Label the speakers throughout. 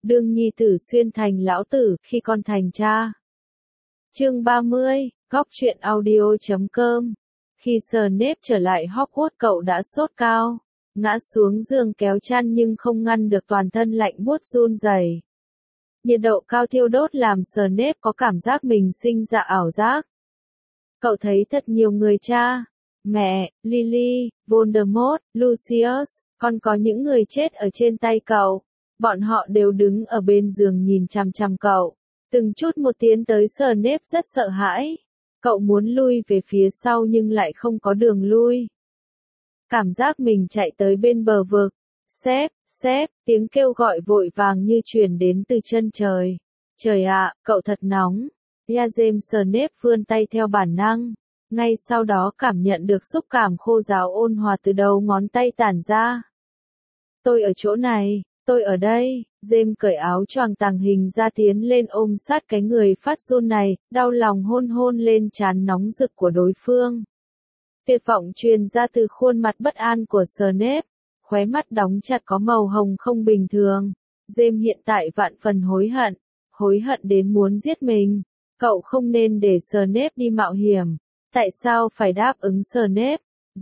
Speaker 1: đương nhi tử xuyên thành lão tử khi con thành cha. Chương 30, góc truyện audio.com. Khi Snape trở lại Hogwarts cậu đã sốt cao, ngã xuống giường kéo chăn nhưng không ngăn được toàn thân lạnh buốt run rẩy. Nhiệt độ cao thiêu đốt làm Snape có cảm giác mình sinh ra ảo giác. Cậu thấy thật nhiều người cha, mẹ, Lily, Voldemort, Lucius, còn có những người chết ở trên tay cậu. Bọn họ đều đứng ở bên giường nhìn chằm chằm cậu. Từng chút một tiến tới Snape rất sợ hãi. Cậu muốn lui về phía sau nhưng lại không có đường lui. Cảm giác mình chạy tới bên bờ vực. Sếp, tiếng kêu gọi vội vàng như truyền đến từ chân trời. Trời ạ, cậu thật nóng. James Snape vươn tay theo bản năng. Ngay sau đó cảm nhận được xúc cảm khô ráo ôn hòa từ đầu ngón tay tản ra. Tôi ở chỗ này, tôi ở đây. James cởi áo choàng tàng hình ra tiến lên ôm sát cái người phát run này, đau lòng hôn lên trán nóng rực của đối phương. Tuyệt vọng truyền ra từ khuôn mặt bất an của Snape, khóe mắt đóng chặt có màu hồng không bình thường. James hiện tại vạn phần hối hận đến muốn giết mình. Cậu không nên để Snape đi mạo hiểm. Tại sao phải đáp ứng Snape?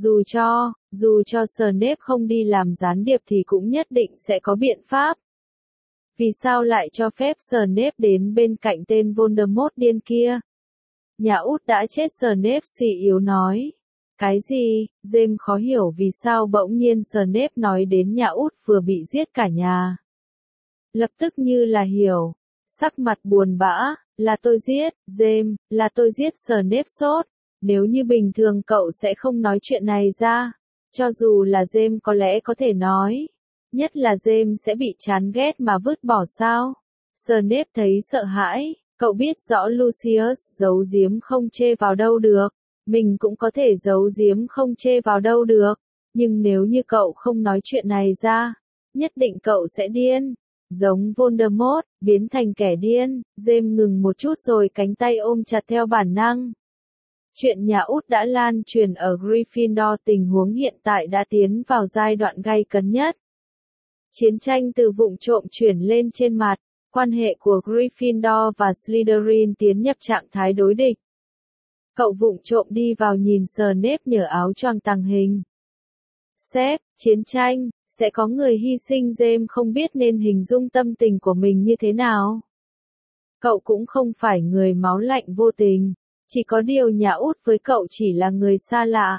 Speaker 1: Dù cho Snape không đi làm gián điệp thì cũng nhất định sẽ có biện pháp. Vì sao lại cho phép Snape đến bên cạnh tên Voldemort điên kia? Nhà út đã chết, Snape suy yếu nói. Cái gì? James khó hiểu vì sao bỗng nhiên Snape nói đến nhà út vừa bị giết cả nhà. Lập tức như là hiểu. Sắc mặt buồn bã, là tôi giết, James, là tôi giết. Snape sốt. Nếu như bình thường cậu sẽ không nói chuyện này ra. Cho dù là James có lẽ có thể nói. Nhất là James sẽ bị chán ghét mà vứt bỏ sao? Snape thấy sợ hãi, cậu biết rõ Lucius giấu giếm không chê vào đâu được. Mình cũng có thể giấu giếm không chê vào đâu được. Nhưng nếu như cậu không nói chuyện này ra, nhất định cậu sẽ điên. Giống Voldemort, biến thành kẻ điên. James ngừng một chút rồi cánh tay ôm chặt theo bản năng. Chuyện nhà út đã lan truyền ở Gryffindor, tình huống hiện tại đã tiến vào giai đoạn gay cấn nhất. Chiến tranh từ vụng trộm chuyển lên trên mặt, quan hệ của Gryffindor và Slytherin tiến nhập trạng thái đối địch. Cậu vụng trộm đi vào nhìn Snape nhờ áo choàng tàng hình. Sếp, chiến tranh, sẽ có người hy sinh. James không biết nên hình dung tâm tình của mình như thế nào. Cậu cũng không phải người máu lạnh vô tình, chỉ có điều nhà út với cậu chỉ là người xa lạ.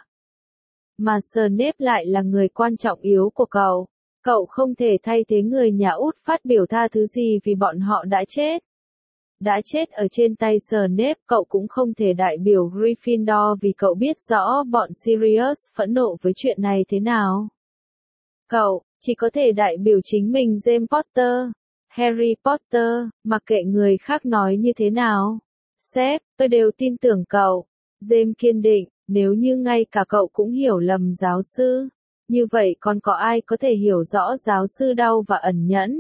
Speaker 1: Mà Snape lại là người quan trọng yếu của cậu. Cậu không thể thay thế người nhà út phát biểu tha thứ gì vì bọn họ đã chết. Đã chết ở trên tay Snape, cậu cũng không thể đại biểu Gryffindor vì cậu biết rõ bọn Sirius phẫn nộ với chuyện này thế nào. Cậu chỉ có thể đại biểu chính mình. James Potter, Harry Potter, mặc kệ người khác nói như thế nào. Sếp, tôi đều tin tưởng cậu. James kiên định, nếu như ngay cả cậu cũng hiểu lầm giáo sư, như vậy còn có ai có thể hiểu rõ giáo sư đau và ẩn nhẫn?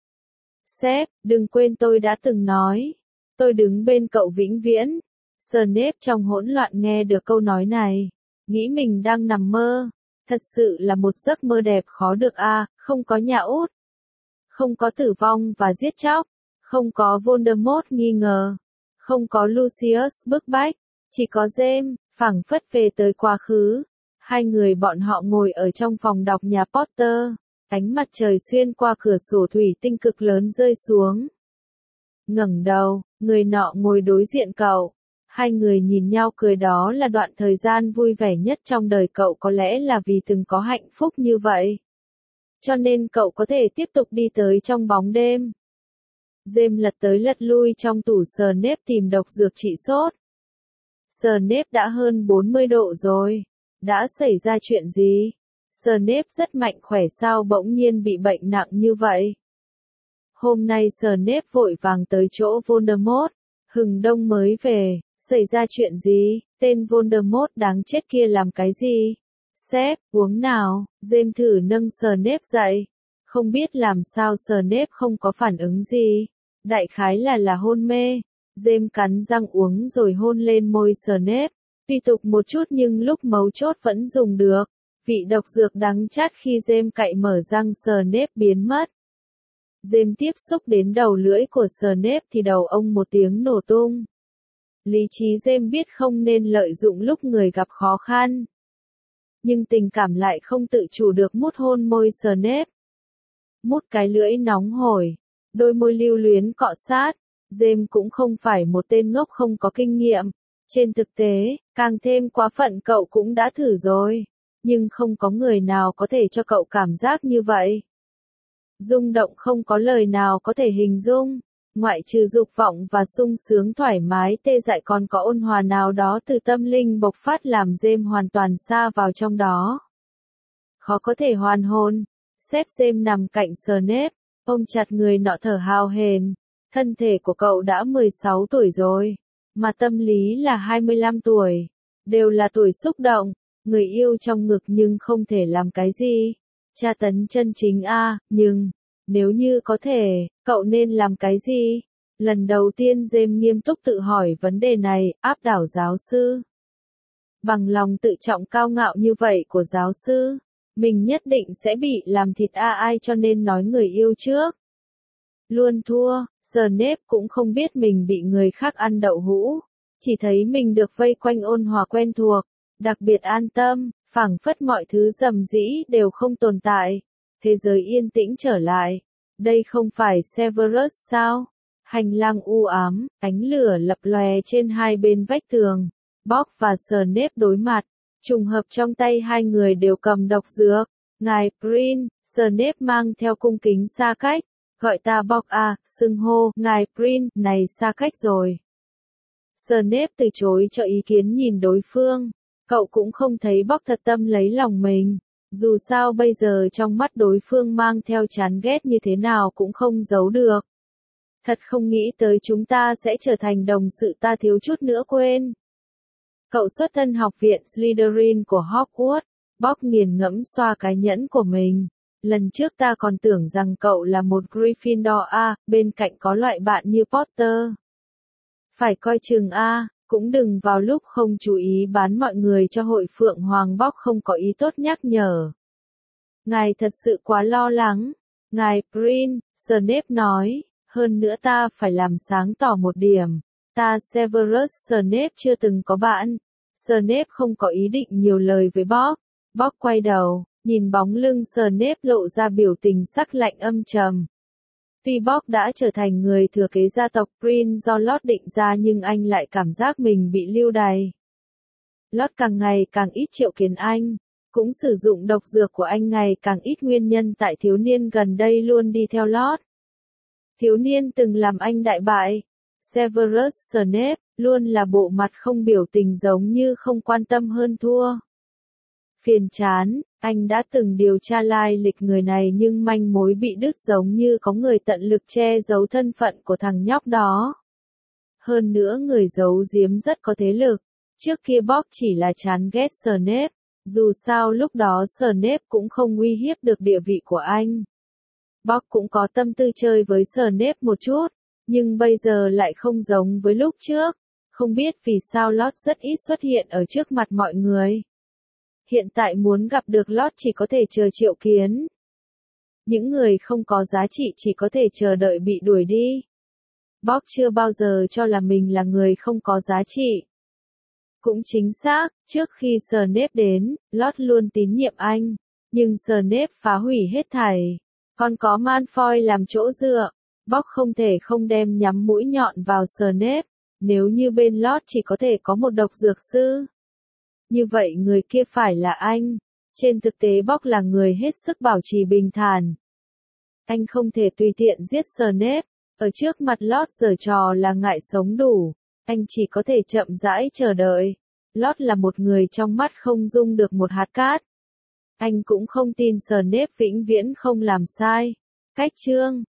Speaker 1: Sếp, đừng quên tôi đã từng nói. Tôi đứng bên cậu vĩnh viễn. Snape trong hỗn loạn nghe được câu nói này. Nghĩ mình đang nằm mơ. Thật sự là một giấc mơ đẹp khó được a. Không có nhà út. Không có tử vong và giết chóc. Không có Voldemort nghi ngờ. Không có Lucius bức bách. Chỉ có James, phảng phất về tới quá khứ. Hai người bọn họ ngồi ở trong phòng đọc nhà Potter. Ánh mặt trời xuyên qua cửa sổ thủy tinh cực lớn rơi xuống. Ngẩng đầu, người nọ ngồi đối diện cậu. Hai người nhìn nhau cười, đó là đoạn thời gian vui vẻ nhất trong đời cậu, có lẽ là vì từng có hạnh phúc như vậy. Cho nên cậu có thể tiếp tục đi tới trong bóng đêm. James lật tới lật lui trong tủ Snape tìm độc dược trị sốt. Snape đã hơn 40 độ rồi. Đã xảy ra chuyện gì? Snape rất mạnh khỏe sao bỗng nhiên bị bệnh nặng như vậy? Hôm nay Snape vội vàng tới chỗ Voldemort. Hừng đông mới về, xảy ra chuyện gì? Tên Voldemort đáng chết kia làm cái gì? Sếp, uống nào. James thử nâng Snape dậy. Không biết làm sao Snape không có phản ứng gì. Đại khái là hôn mê. James cắn răng uống rồi hôn lên môi Snape. Tùy tục một chút nhưng lúc mấu chốt vẫn dùng được. Vị độc dược đắng chát khi James cạy mở răng Snape biến mất. James tiếp xúc đến đầu lưỡi của Snape thì đầu ông một tiếng nổ tung. Lý trí James biết không nên lợi dụng lúc người gặp khó khăn. Nhưng tình cảm lại không tự chủ được mút hôn môi Snape. Mút cái lưỡi nóng hổi, đôi môi lưu luyến cọ sát. James cũng không phải một tên ngốc không có kinh nghiệm. Trên thực tế, càng thêm quá phận cậu cũng đã thử rồi. Nhưng không có người nào có thể cho cậu cảm giác như vậy. Rung động không có lời nào có thể hình dung. Ngoại trừ dục vọng và sung sướng thoải mái tê dại còn có ôn hòa nào đó từ tâm linh bộc phát làm James hoàn toàn sa vào trong đó. Khó có thể hoàn hồn. Sếp James nằm cạnh Snape, ôm chặt người nọ thở hào hển. Thân thể của cậu đã 16 tuổi rồi, mà tâm lý là 25 tuổi. Đều là tuổi xúc động, người yêu trong ngực nhưng không thể làm cái gì. Tra tấn chân chính nhưng, nếu như có thể, cậu nên làm cái gì? Lần đầu tiên James nghiêm túc tự hỏi vấn đề này, áp đảo giáo sư. Bằng lòng tự trọng cao ngạo như vậy của giáo sư, mình nhất định sẽ bị làm thịt ai cho nên nói người yêu trước. Luôn thua, Snape cũng không biết mình bị người khác ăn đậu hũ, chỉ thấy mình được vây quanh ôn hòa quen thuộc, đặc biệt an tâm, phảng phất mọi thứ rầm rĩ đều không tồn tại. Thế giới yên tĩnh trở lại. Đây không phải Severus sao? Hành lang u ám, ánh lửa lập lòe trên hai bên vách tường. Bob và Snape đối mặt. Trùng hợp trong tay hai người đều cầm độc dược. Ngài Prin, Snape mang theo cung kính xa cách. Gọi ta Bob xưng hô, ngài Prin, này xa cách rồi. Snape từ chối cho ý kiến nhìn đối phương. Cậu cũng không thấy Bob thật tâm lấy lòng mình. Dù sao bây giờ trong mắt đối phương mang theo chán ghét như thế nào cũng không giấu được. Thật không nghĩ tới chúng ta sẽ trở thành đồng sự, ta thiếu chút nữa quên. Cậu xuất thân học viện Slytherin của Hogwarts. Bob nghiền ngẫm xoa cái nhẫn của mình. Lần trước ta còn tưởng rằng cậu là một Gryffindor bên cạnh có loại bạn như Potter. Phải coi chừng cũng đừng vào lúc không chú ý bán mọi người cho hội Phượng Hoàng. Bob không có ý tốt nhắc nhở. Ngài thật sự quá lo lắng. Ngài Prin, Snape nói, hơn nữa ta phải làm sáng tỏ một điểm. Ta Severus Snape chưa từng có bạn. Snape không có ý định nhiều lời với Bob. Bob quay đầu, nhìn bóng lưng Snape lộ ra biểu tình sắc lạnh âm trầm. Tuy Bob đã trở thành người thừa kế gia tộc Prin do Lord định ra nhưng anh lại cảm giác mình bị lưu đày. Lord càng ngày càng ít triệu kiến anh, cũng sử dụng độc dược của anh ngày càng ít, nguyên nhân tại thiếu niên gần đây luôn đi theo Lord. Thiếu niên từng làm anh đại bại. Severus Snape luôn là bộ mặt không biểu tình giống như không quan tâm hơn thua. Phiền chán, anh đã từng điều tra lai lịch người này nhưng manh mối bị đứt giống như có người tận lực che giấu thân phận của thằng nhóc đó. Hơn nữa người giấu giếm rất có thế lực. Trước kia Bob chỉ là chán ghét Snape, dù sao lúc đó Snape cũng không uy hiếp được địa vị của anh. Bob cũng có tâm tư chơi với Snape một chút, nhưng bây giờ lại không giống với lúc trước. Không biết vì sao Lord rất ít xuất hiện ở trước mặt mọi người. Hiện tại muốn gặp được Lord chỉ có thể chờ triệu kiến. Những người không có giá trị chỉ có thể chờ đợi bị đuổi đi. Bob chưa bao giờ cho là mình là người không có giá trị. Cũng chính xác, trước khi Snape đến, Lord luôn tín nhiệm anh. Nhưng Snape phá hủy hết thảy. Còn có Malfoy làm chỗ dựa. Bob không thể không đem nhắm mũi nhọn vào Snape. Nếu như bên Lord chỉ có thể có một độc dược sư. Như vậy người kia phải là anh. Trên thực tế Bob là người hết sức bảo trì bình thản. Anh không thể tùy tiện giết Snape. Ở trước mặt Lord giở trò là ngại sống đủ. Anh chỉ có thể chậm rãi chờ đợi. Lord là một người trong mắt không dung được một hạt cát. Anh cũng không tin Snape vĩnh viễn không làm sai. Cách chương